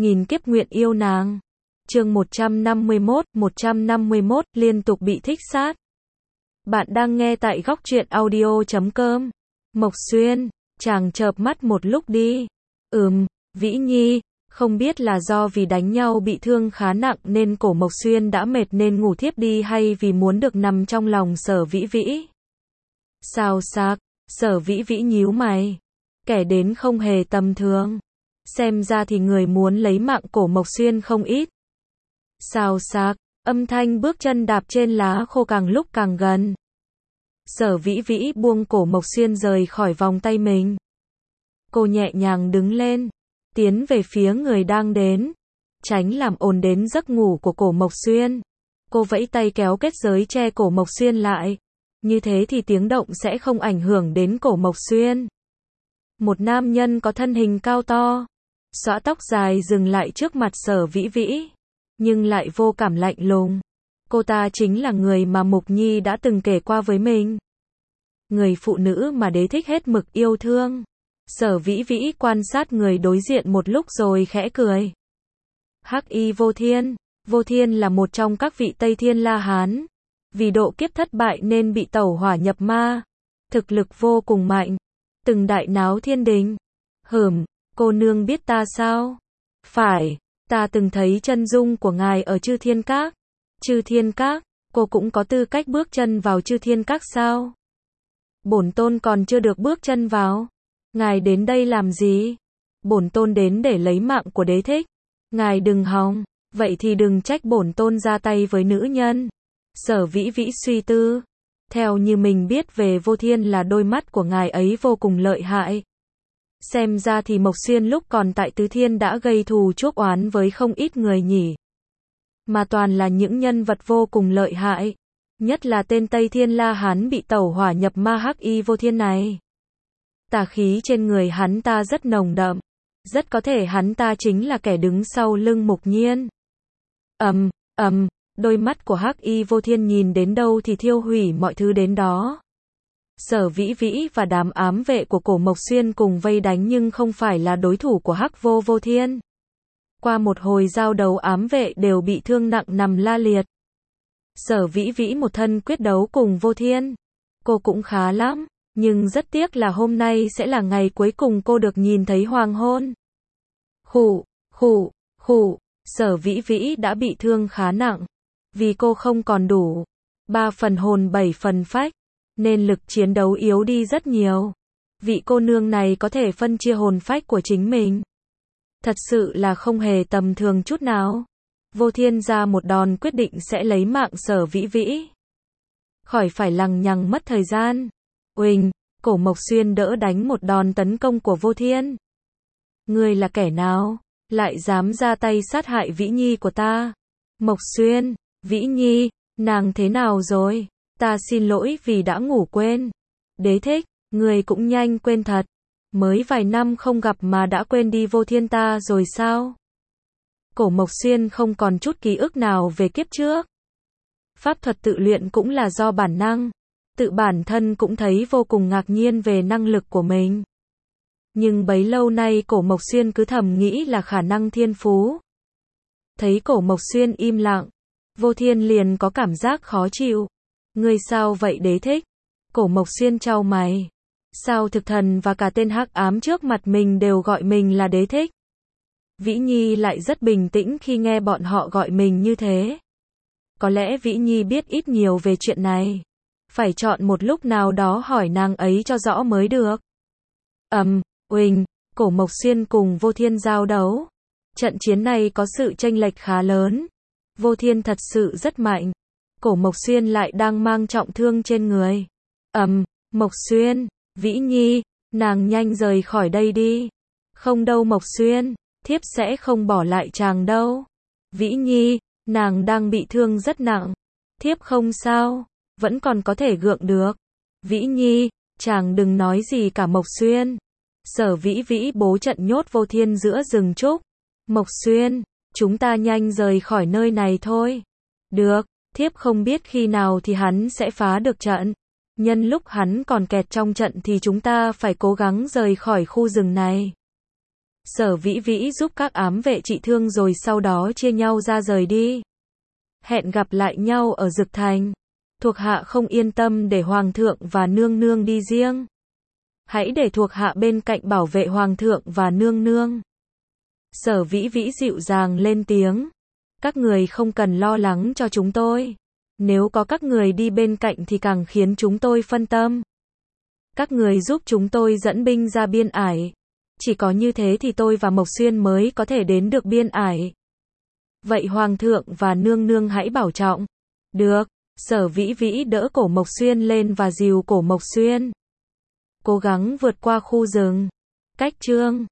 nghìn kiếp nguyện yêu nàng. Chương 151, liên tục bị thích sát. Bạn đang nghe tại góc truyện audio.com. Mộc Xuyên, chàng chợp mắt một lúc đi. Vĩ Nhi, không biết là do vì đánh nhau bị thương khá nặng nên cổ Mộc Xuyên đã mệt nên ngủ thiếp đi hay vì muốn được nằm trong lòng Sở Vĩ Vĩ. Xào xạc, Sở Vĩ Vĩ nhíu mày. Kẻ đến không hề tầm thường. Xem ra thì người muốn lấy mạng cổ Mộc Xuyên không ít. Xào xạc, âm thanh bước chân đạp trên lá khô càng lúc càng gần. Sở Vĩ Vĩ buông cổ Mộc Xuyên rời khỏi vòng tay mình. Cô nhẹ nhàng đứng lên, tiến về phía người đang đến, tránh làm ồn đến giấc ngủ của cổ Mộc Xuyên. Cô vẫy tay kéo kết giới che cổ Mộc Xuyên lại. Như thế thì tiếng động sẽ không ảnh hưởng đến cổ Mộc Xuyên. Một nam nhân có thân hình cao to, xõa tóc dài dừng lại trước mặt Sở Vĩ Vĩ, nhưng lại vô cảm lạnh lùng. Cô ta chính là người mà Mục Nhi đã từng kể qua với mình. Người phụ nữ mà đế thích hết mực yêu thương. Sở Vĩ Vĩ quan sát người đối diện một lúc rồi khẽ cười. Hắc Y Vô Thiên. Vô Thiên là một trong các vị Tây Thiên La Hán. Vì độ kiếp thất bại nên bị tẩu hỏa nhập ma. Thực lực vô cùng mạnh. Từng đại náo thiên đình. Cô nương biết ta sao? Phải, ta từng thấy chân dung của ngài ở Chư Thiên Các. Chư Thiên Các, cô cũng có tư cách bước chân vào Chư Thiên Các sao? Bổn tôn còn chưa được bước chân vào. Ngài đến đây làm gì? Bổn tôn đến để lấy mạng của đế thích. Ngài đừng hòng, vậy thì đừng trách bổn tôn ra tay với nữ nhân. Sở Vĩ Vĩ suy tư. Theo như mình biết về Vô Thiên là đôi mắt của ngài ấy vô cùng lợi hại. Xem ra thì Mộc Xuyên lúc còn tại Tứ Thiên đã gây thù chuốc oán với không ít người nhỉ. Mà toàn là những nhân vật vô cùng lợi hại. Nhất là tên Tây Thiên La Hán bị tẩu hỏa nhập ma Hắc Y Vô Thiên này. Tà khí trên người hắn ta rất nồng đậm. Rất có thể hắn ta chính là kẻ đứng sau lưng Mục Nhiên. Đôi mắt của Hắc Y Vô Thiên nhìn đến đâu thì thiêu hủy mọi thứ đến đó. Sở Vĩ Vĩ và đám ám vệ của cổ Mộc Xuyên cùng vây đánh nhưng không phải là đối thủ của Hắc Vô Thiên. Qua một hồi giao đấu ám vệ đều bị thương nặng nằm la liệt. Sở Vĩ Vĩ một thân quyết đấu cùng Vô Thiên. Cô cũng khá lắm, nhưng rất tiếc là hôm nay sẽ là ngày cuối cùng cô được nhìn thấy hoàng hôn. Sở Vĩ Vĩ đã bị thương khá nặng. Vì cô không còn đủ 3 phần hồn 7 phần phách, nên lực chiến đấu yếu đi rất nhiều. Vị cô nương này có thể phân chia hồn phách của chính mình. Thật sự là không hề tầm thường chút nào. Vô Thiên ra một đòn quyết định sẽ lấy mạng Sở Vĩ Vĩ. Khỏi phải lằng nhằng mất thời gian. Cổ Mộc Xuyên đỡ đánh một đòn tấn công của Vô Thiên. Ngươi là kẻ nào? Lại dám ra tay sát hại Vĩ Nhi của ta? Mộc Xuyên, Vĩ Nhi, nàng thế nào rồi? Ta xin lỗi vì đã ngủ quên. Đế thích, người cũng nhanh quên thật. Mới vài năm không gặp mà đã quên đi Vô Thiên ta rồi sao? Cổ Mộc Xuyên không còn chút ký ức nào về kiếp trước. Pháp thuật tự luyện cũng là do bản năng. Tự bản thân cũng thấy vô cùng ngạc nhiên về năng lực của mình. Nhưng bấy lâu nay cổ Mộc Xuyên cứ thầm nghĩ là khả năng thiên phú. Thấy cổ Mộc Xuyên im lặng, Vô Thiên liền có cảm giác khó chịu. Ngươi sao vậy đế thích? Cổ Mộc Xuyên chau mày. Sao thực thần và cả tên hắc ám trước mặt mình đều gọi mình là đế thích? Vĩ Nhi lại rất bình tĩnh khi nghe bọn họ gọi mình như thế. Có lẽ Vĩ Nhi biết ít nhiều về chuyện này. Phải chọn một lúc nào đó hỏi nàng ấy cho rõ mới được. Cổ Mộc Xuyên cùng Vô Thiên giao đấu. Trận chiến này có sự chênh lệch khá lớn. Vô Thiên thật sự rất mạnh. Cổ Mộc Xuyên lại đang mang trọng thương trên người. Mộc Xuyên, Vĩ Nhi, nàng nhanh rời khỏi đây đi. Không đâu Mộc Xuyên, thiếp sẽ không bỏ lại chàng đâu. Vĩ Nhi, nàng đang bị thương rất nặng. Thiếp không sao, vẫn còn có thể gượng được. Vĩ Nhi, chàng đừng nói gì cả Mộc Xuyên. Sở Vĩ Vĩ bố trận nhốt Vô Thiên giữa rừng trúc. Mộc Xuyên, chúng ta nhanh rời khỏi nơi này thôi. Được, thiếp không biết khi nào thì hắn sẽ phá được trận. Nhân lúc hắn còn kẹt trong trận thì chúng ta phải cố gắng rời khỏi khu rừng này. Sở Vĩ Vĩ giúp các ám vệ trị thương rồi sau đó chia nhau ra rời đi. Hẹn gặp lại nhau ở Dực Thành. Thuộc hạ không yên tâm để Hoàng thượng và nương nương đi riêng. Hãy để thuộc hạ bên cạnh bảo vệ Hoàng thượng và nương nương. Sở Vĩ Vĩ dịu dàng lên tiếng. Các người không cần lo lắng cho chúng tôi. Nếu có các người đi bên cạnh thì càng khiến chúng tôi phân tâm. Các người giúp chúng tôi dẫn binh ra biên ải. Chỉ có như thế thì tôi và Mộc Xuyên mới có thể đến được biên ải. Vậy Hoàng thượng và nương nương hãy bảo trọng. Được. Sở Vĩ Vĩ đỡ cổ Mộc Xuyên lên và dìu cổ Mộc Xuyên. Cố gắng vượt qua khu rừng. Cách chương